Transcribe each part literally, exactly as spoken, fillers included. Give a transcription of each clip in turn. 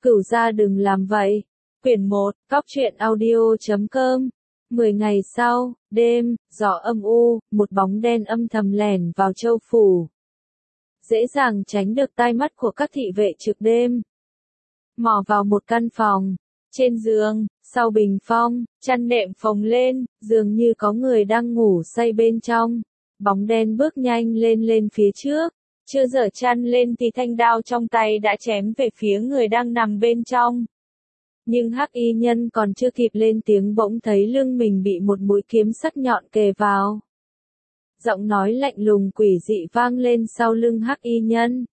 Cửu gia đừng làm vậy. Quyển một, cóc truyện audio chấm com. Mười ngày sau, đêm, gió âm u, một bóng đen âm thầm lẻn vào châu phủ. Dễ dàng tránh được tai mắt của các thị vệ trực đêm. Mò vào một căn phòng. Trên giường, sau bình phong, chăn nệm phồng lên, dường như có người đang ngủ say bên trong. Bóng đen bước nhanh lên lên phía trước. Chưa dở chăn lên thì thanh đao trong tay đã chém về phía người đang nằm bên trong. Nhưng hắc y nhân còn chưa kịp lên tiếng bỗng thấy lưng mình bị một mũi kiếm sắc nhọn kề vào. Giọng nói lạnh lùng quỷ dị vang lên sau lưng hắc y nhân.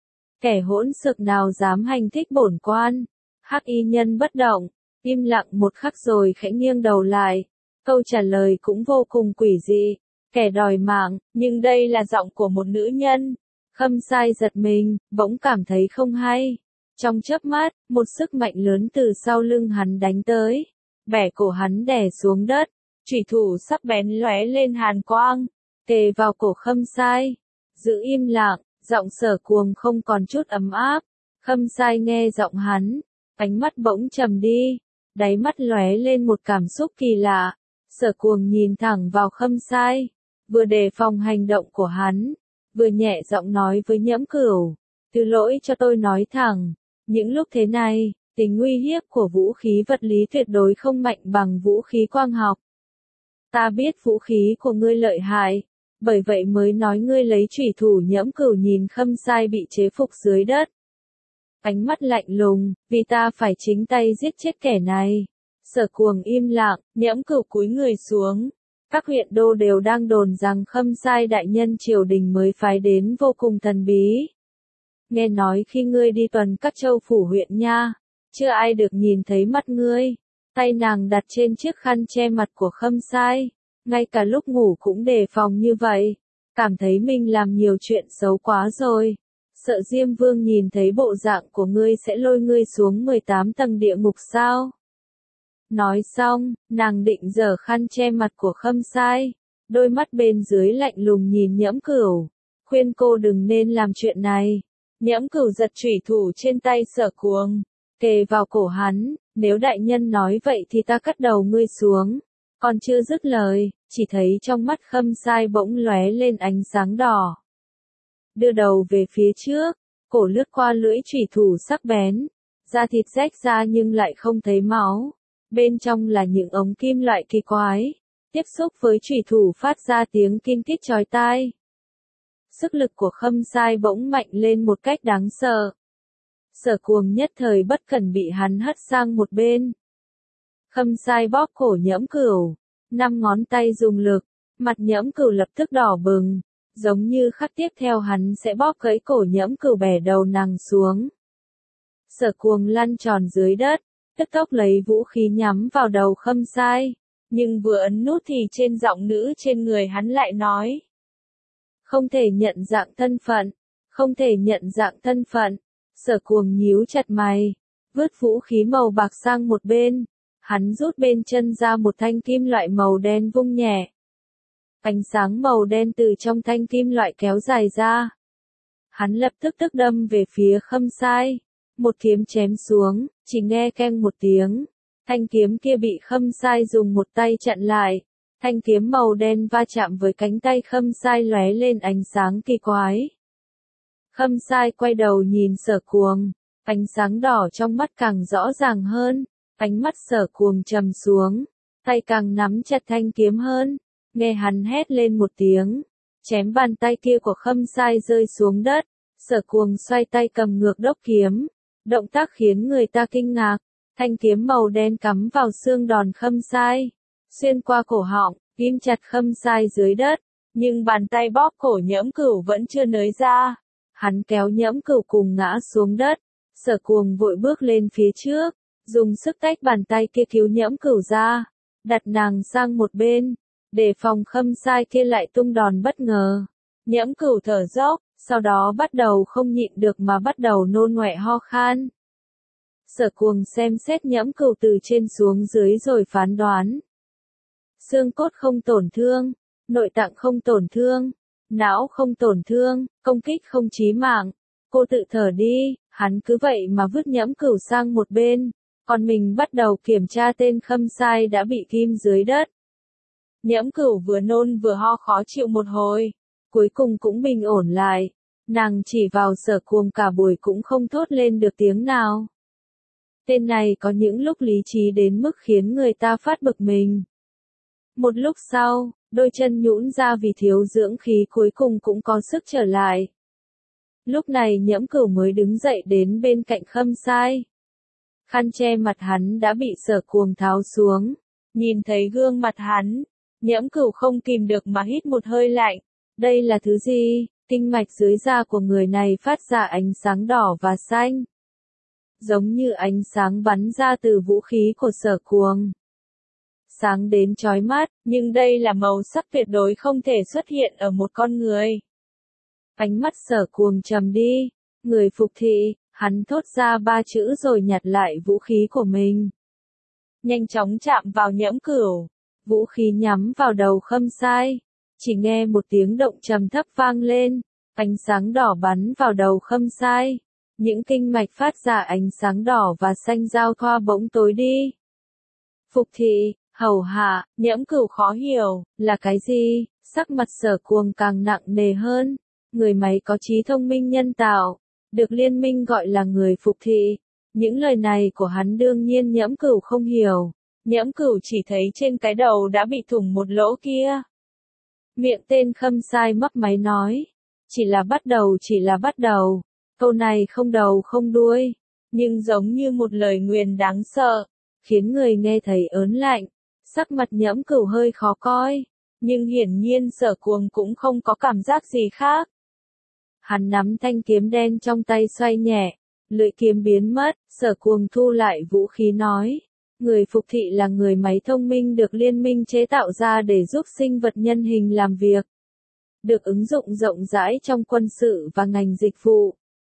Kẻ hỗn xược nào dám hành thích bổn quan? Hắc y nhân bất động, im lặng một khắc rồi khẽ nghiêng đầu lại. Câu trả lời cũng vô cùng quỷ dị. Kẻ đòi mạng, nhưng đây là giọng của một nữ nhân. Khâm Sai giật mình, bỗng cảm thấy không hay. Trong chớp mắt, một sức mạnh lớn từ sau lưng hắn đánh tới. Bẻ cổ hắn đè xuống đất. Chủy thủ sắc bén lóe lên hàn quang. Kề vào cổ Khâm Sai. Giữ im lặng, giọng Sở Cuồng không còn chút ấm áp. Khâm Sai nghe giọng hắn. Ánh mắt bỗng trầm đi. Đáy mắt lóe lên một cảm xúc kỳ lạ. Sở Cuồng nhìn thẳng vào Khâm Sai. Vừa đề phòng hành động của hắn. Vừa nhẹ giọng nói với Nhẫm Cửu. Thứ lỗi cho tôi nói thẳng. Những lúc thế này, tính uy hiếp của vũ khí vật lý tuyệt đối không mạnh bằng vũ khí quang học. Ta biết vũ khí của ngươi lợi hại, bởi vậy mới nói ngươi lấy chủy thủ. Nhẫm Cửu nhìn Khâm Sai bị chế phục dưới đất. Ánh mắt lạnh lùng, vì ta phải chính tay giết chết kẻ này. Sở Cuồng im lặng, Nhẫm Cửu cúi người xuống. Các huyện đô đều đang đồn rằng Khâm Sai đại nhân triều đình mới phái đến vô cùng thần bí. Nghe nói khi ngươi đi tuần các châu phủ huyện nha, chưa ai được nhìn thấy mặt ngươi. Tay nàng đặt trên chiếc khăn che mặt của Khâm Sai, ngay cả lúc ngủ cũng đề phòng như vậy. Cảm thấy mình làm nhiều chuyện xấu quá rồi. Sợ Diêm Vương nhìn thấy bộ dạng của ngươi sẽ lôi ngươi xuống mười tám tầng địa ngục sao? Nói xong, nàng định giở khăn che mặt của Khâm Sai. Đôi mắt bên dưới lạnh lùng nhìn Nhẫm Cửu. Khuyên cô đừng nên làm chuyện này. Nhẫm Cửu giật chủy thủ trên tay Sở Cuồng. Kề vào cổ hắn. Nếu đại nhân nói vậy thì ta cắt đầu ngươi xuống. Còn chưa dứt lời, chỉ thấy trong mắt Khâm Sai bỗng lóe lên ánh sáng đỏ. Đưa đầu về phía trước. Cổ lướt qua lưỡi chủy thủ sắc bén. Da thịt rách ra nhưng lại không thấy máu. Bên trong là những ống kim loại kỳ quái. Tiếp xúc với chủy thủ phát ra tiếng kin kít chói tai. Sức lực của Khâm Sai bỗng mạnh lên một cách đáng sợ. Sở Cuồng nhất thời bất cẩn bị hắn hất sang một bên. Khâm Sai bóp cổ Nhẫm Cửu. Năm ngón tay dùng lực. Mặt Nhẫm Cửu lập tức đỏ bừng. Giống như khắc tiếp theo hắn sẽ bóp gãy cổ Nhẫm Cửu bẻ đầu nàng xuống. Sở Cuồng lăn tròn dưới đất. Tức tốc lấy vũ khí nhắm vào đầu Khâm Sai. Nhưng vừa ấn nút thì trên giọng nữ trên người hắn lại nói. Không thể nhận dạng thân phận. Không thể nhận dạng thân phận. Sở Cuồng nhíu chặt mày. Vứt vũ khí màu bạc sang một bên. Hắn rút bên chân ra một thanh kim loại màu đen vung nhẹ. Ánh sáng màu đen từ trong thanh kim loại kéo dài ra. Hắn lập tức tức đâm về phía Khâm Sai. Một kiếm chém xuống, chỉ nghe keng một tiếng. Thanh kiếm kia bị Khâm Sai dùng một tay chặn lại. Thanh kiếm màu đen va chạm với cánh tay Khâm Sai lóe lên ánh sáng kỳ quái. Khâm Sai quay đầu nhìn Sở Cuồng. Ánh sáng đỏ trong mắt càng rõ ràng hơn. Ánh mắt Sở Cuồng trầm xuống. Tay càng nắm chặt thanh kiếm hơn. Nghe hắn hét lên một tiếng. Chém bàn tay kia của Khâm Sai rơi xuống đất. Sở Cuồng xoay tay cầm ngược đốc kiếm. Động tác khiến người ta kinh ngạc. Thanh kiếm màu đen cắm vào xương đòn Khâm Sai. Xuyên qua cổ họng, ghim chặt Khâm Sai dưới đất. Nhưng bàn tay bóp cổ Nhẫm Cửu vẫn chưa nới ra. Hắn kéo Nhẫm Cửu cùng ngã xuống đất. Sở Cuồng vội bước lên phía trước. Dùng sức tách bàn tay kia cứu Nhẫm Cửu ra. Đặt nàng sang một bên. Để phòng Khâm Sai kia lại tung đòn bất ngờ. Nhẫm Cửu thở dốc. Sau đó bắt đầu không nhịn được mà bắt đầu nôn ngoẹ ho khan. Sở Cuồng xem xét Nhẫm Cửu từ trên xuống dưới rồi phán đoán. Xương cốt không tổn thương, nội tạng không tổn thương, não không tổn thương, công kích không chí mạng. Cô tự thở đi, Hắn cứ vậy mà vứt Nhẫm Cửu sang một bên, còn mình bắt đầu kiểm tra tên Khâm Sai đã bị ghim dưới đất. Nhẫm Cửu vừa nôn vừa ho khó chịu một hồi, cuối cùng cũng bình ổn lại, nàng chỉ vào Sở Cuồng cả buổi cũng không thốt lên được tiếng nào. Tên này có những lúc lý trí đến mức khiến người ta phát bực mình. Một lúc sau, đôi chân nhũn ra vì thiếu dưỡng khí cuối cùng cũng có sức trở lại. Lúc này Nhẫm Cửu mới đứng dậy đến bên cạnh Khâm Sai. Khăn che mặt hắn đã bị Sở Cuồng tháo xuống. Nhìn thấy gương mặt hắn, Nhẫm Cửu không kìm được mà hít một hơi lạnh. Đây là thứ gì? Kinh mạch dưới da của người này phát ra ánh sáng đỏ và xanh. Giống như ánh sáng bắn ra từ vũ khí của Sở Cuồng. Sáng đến chói mắt, nhưng đây là màu sắc tuyệt đối không thể xuất hiện ở một con người. Ánh mắt Sở Cuồng trầm đi, người phục thị, hắn thốt ra ba chữ rồi nhặt lại vũ khí của mình. Nhanh chóng chạm vào Nhẫm Cửu, vũ khí nhắm vào đầu Khâm Sai. Chỉ nghe một tiếng động trầm thấp vang lên, ánh sáng đỏ bắn vào đầu Khâm Sai. Những kinh mạch phát ra ánh sáng đỏ và xanh giao thoa bỗng tối đi. Phục thị, hầu hạ, Nhẫm Cửu khó hiểu, là cái gì? Sắc mặt Sở Cuồng càng nặng nề hơn. Người máy có trí thông minh nhân tạo, được liên minh gọi là người phục thị. Những lời này của hắn đương nhiên Nhẫm Cửu không hiểu. Nhẫm Cửu chỉ thấy trên cái đầu đã bị thủng một lỗ kia. Miệng tên Khâm Sai mấp máy nói. Chỉ là bắt đầu, chỉ là bắt đầu. Câu này không đầu không đuôi, nhưng giống như một lời nguyền đáng sợ, khiến người nghe thấy ớn lạnh. Sắc mặt Nhẫm Cửu hơi khó coi, nhưng hiển nhiên Sở Cuồng cũng không có cảm giác gì khác. Hắn nắm thanh kiếm đen trong tay xoay nhẹ, lưỡi kiếm biến mất, Sở Cuồng thu lại vũ khí nói. Người phục thị là người máy thông minh được liên minh chế tạo ra để giúp sinh vật nhân hình làm việc. Được ứng dụng rộng rãi trong quân sự và ngành dịch vụ.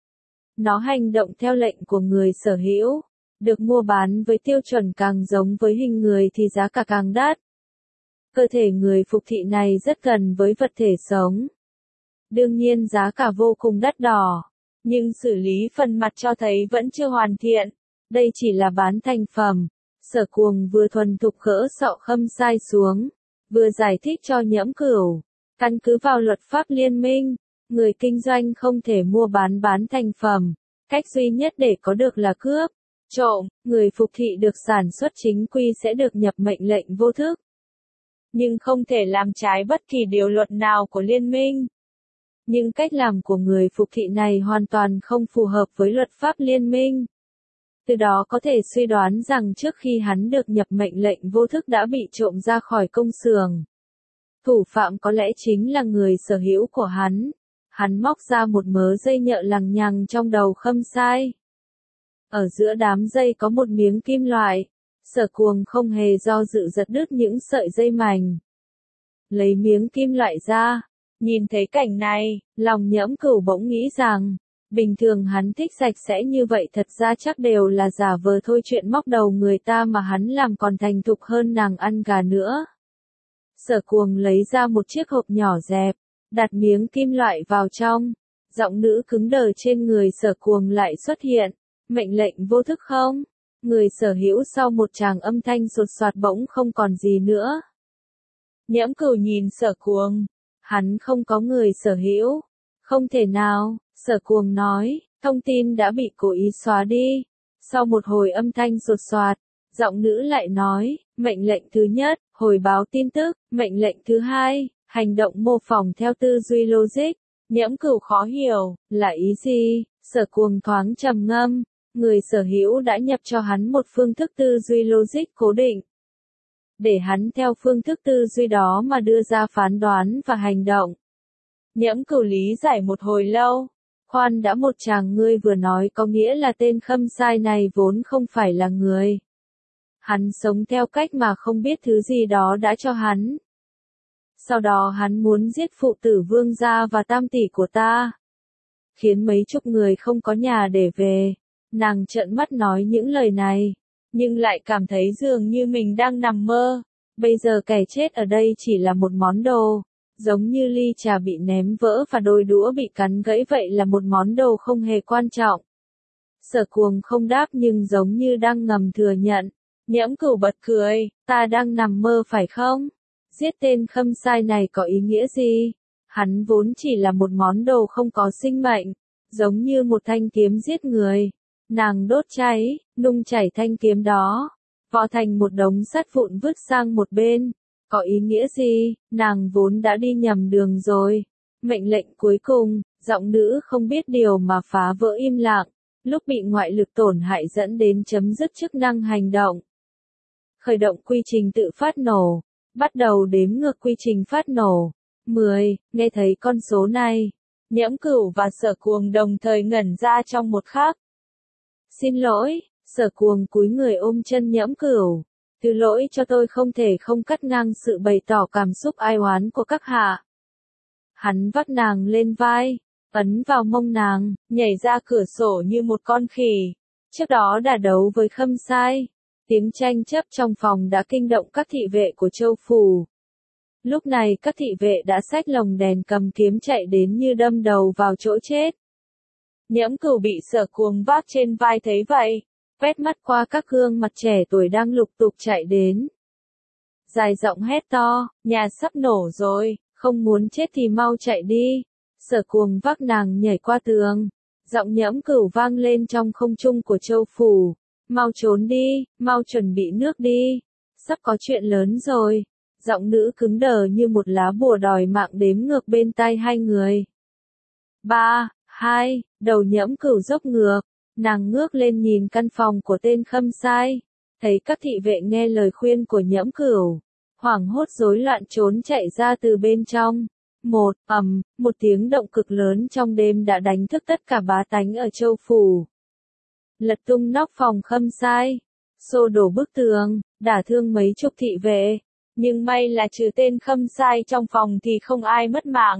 Nó hành động theo lệnh của người sở hữu, được mua bán với tiêu chuẩn càng giống với hình người thì giá cả càng đắt. Cơ thể người phục thị này rất gần với vật thể sống. Đương nhiên giá cả vô cùng đắt đỏ, nhưng xử lý phần mặt cho thấy vẫn chưa hoàn thiện. Đây chỉ là bán thành phẩm. Sở Cuồng vừa thuần thục gỡ sọ Khâm Sai xuống, vừa giải thích cho Nhẫm Cửu. Căn cứ vào luật pháp liên minh, người kinh doanh không thể mua bán bán thành phẩm. Cách duy nhất để có được là cướp, trộm. Người phục thị được sản xuất chính quy sẽ được nhập mệnh lệnh vô thức. Nhưng không thể làm trái bất kỳ điều luật nào của liên minh. Nhưng cách làm của người phục thị này hoàn toàn không phù hợp với luật pháp liên minh. Từ đó có thể suy đoán rằng trước khi hắn được nhập mệnh lệnh vô thức đã bị trộm ra khỏi công xưởng. Thủ phạm có lẽ chính là người sở hữu của hắn. Hắn móc ra một mớ dây nhợ lằng nhằng trong đầu Khâm Sai. Ở giữa đám dây có một miếng kim loại. Sở Cuồng không hề do dự giật đứt những sợi dây mảnh. Lấy miếng kim loại ra. Nhìn thấy cảnh này, lòng Nhẫm Cửu bỗng nghĩ rằng, bình thường hắn thích sạch sẽ như vậy thật ra chắc đều là giả vờ thôi, chuyện móc đầu người ta mà hắn làm còn thành thục hơn nàng ăn gà nữa. Sở Cuồng lấy ra một chiếc hộp nhỏ dẹp, đặt miếng kim loại vào trong. Giọng nữ cứng đờ trên người Sở Cuồng lại xuất hiện. Mệnh lệnh vô thức không? Người sở hữu sau một tràng âm thanh sột soạt bỗng không còn gì nữa. Nhẫm Cửu nhìn Sở Cuồng. Hắn không có người sở hữu. Không thể nào, Sở Cuồng nói, thông tin đã bị cố ý xóa đi. Sau một hồi âm thanh sột soạt, giọng nữ lại nói, mệnh lệnh thứ nhất, hồi báo tin tức, mệnh lệnh thứ hai, hành động mô phỏng theo tư duy logic. Nhẫm Cửu khó hiểu, là ý gì? Sở Cuồng thoáng trầm ngâm, người sở hữu đã nhập cho hắn một phương thức tư duy logic cố định. Để hắn theo phương thức tư duy đó mà đưa ra phán đoán và hành động. Nhẫm Cửu lý giải một hồi lâu. Khoan đã, một chàng, ngươi vừa nói có nghĩa là tên Khâm Sai này vốn không phải là người. Hắn sống theo cách mà không biết thứ gì đó đã cho hắn. Sau đó hắn muốn giết phụ tử Vương gia và tam tỷ của ta. Khiến mấy chục người không có nhà để về. Nàng trợn mắt nói những lời này. Nhưng lại cảm thấy dường như mình đang nằm mơ. Bây giờ kẻ chết ở đây chỉ là một món đồ. Giống như ly trà bị ném vỡ và đôi đũa bị cắn gãy vậy, là một món đồ không hề quan trọng. Sở Cuồng không đáp nhưng giống như đang ngầm thừa nhận. Nhiễm Cửu bật cười, ta đang nằm mơ phải không? Giết tên Khâm Sai này có ý nghĩa gì? Hắn vốn chỉ là một món đồ không có sinh mệnh, giống như một thanh kiếm giết người. Nàng đốt cháy, nung chảy thanh kiếm đó, vò thành một đống sắt vụn vứt sang một bên. Có ý nghĩa gì? Nàng vốn đã đi nhầm đường rồi. Mệnh lệnh cuối cùng, giọng nữ không biết điều mà phá vỡ im lặng, lúc bị ngoại lực tổn hại dẫn đến chấm dứt chức năng hành động. Khởi động quy trình tự phát nổ, bắt đầu đếm ngược quy trình phát nổ. mười, nghe thấy con số này, Nhiễm Cửu và Sở Cuồng đồng thời ngẩn ra trong một khắc. Xin lỗi, Sở Cuồng cúi người ôm chân Nhiễm Cửu. Thứ lỗi cho tôi không thể không cắt ngang sự bày tỏ cảm xúc ai oán của các hạ. Hắn vắt nàng lên vai, ấn vào mông nàng, nhảy ra cửa sổ như một con khỉ. Trước đó đã đấu với Khâm Sai. Tiếng tranh chấp trong phòng đã kinh động các thị vệ của Châu Phủ. Lúc này các thị vệ đã xách lồng đèn cầm kiếm chạy đến như đâm đầu vào chỗ chết. Nhiễm Cửu bị Sở Cuồng vác trên vai thấy vậy, quét mắt qua các gương mặt trẻ tuổi đang lục tục chạy đến. Dài giọng hét to, nhà sắp nổ rồi, không muốn chết thì mau chạy đi. Sở Cuồng vác nàng nhảy qua tường. Giọng Nhiễm Cửu vang lên trong không trung của Châu Phủ. Mau trốn đi, mau chuẩn bị nước đi. Sắp có chuyện lớn rồi. Giọng nữ cứng đờ như một lá bùa đòi mạng đếm ngược bên tai hai người. Ba, hai, đầu Nhiễm Cửu dốc ngược. Nàng ngước lên nhìn căn phòng của tên Khâm Sai. Thấy các thị vệ nghe lời khuyên của Nhiễm Cửu. Hoảng hốt rối loạn trốn chạy ra từ bên trong. Một, ầm, một tiếng động cực lớn trong đêm đã đánh thức tất cả bá tánh ở Châu Phủ. Lật tung nóc phòng Khâm Sai, xô đổ bức tường, đả thương mấy chục thị vệ, nhưng may là trừ tên Khâm Sai trong phòng thì không ai mất mạng.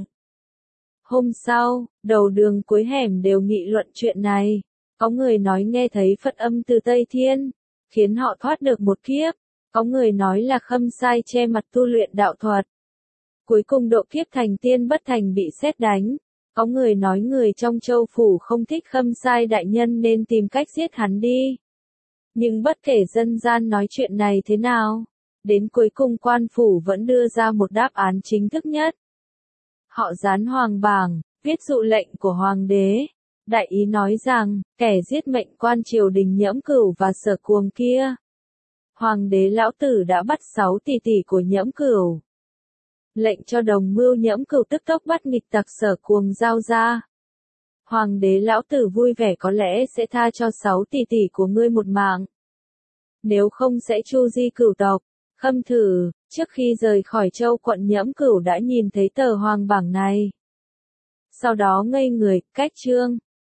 Hôm sau, đầu đường cuối hẻm đều nghị luận chuyện này, có người nói nghe thấy Phật âm từ Tây Thiên, khiến họ thoát được một kiếp, có người nói là Khâm Sai che mặt tu luyện đạo thuật. Cuối cùng độ kiếp thành tiên bất thành bị sét đánh. Có người nói người trong Châu Phủ không thích Khâm Sai đại nhân nên tìm cách giết hắn đi. Nhưng bất kể dân gian nói chuyện này thế nào, đến cuối cùng quan phủ vẫn đưa ra một đáp án chính thức nhất. Họ dán hoàng bảng, viết dụ lệnh của hoàng đế. Đại ý nói rằng, kẻ giết mệnh quan triều đình Nhiễm Cửu và Sở Cuồng kia. Hoàng đế lão tử đã bắt sáu tỷ tỷ của Nhiễm Cửu. Lệnh cho đồng mưu Nhiễm Cửu tức tốc bắt nghịch tặc Sở Cuồng giao ra. Hoàng đế lão tử vui vẻ có lẽ sẽ tha cho sáu tỷ tỷ của ngươi một mạng. Nếu không sẽ tru di cửu tộc. Khâm Thử, trước khi rời khỏi Châu quận Nhiễm Cửu đã nhìn thấy tờ hoàng bảng này. Sau đó ngây người, cách chương.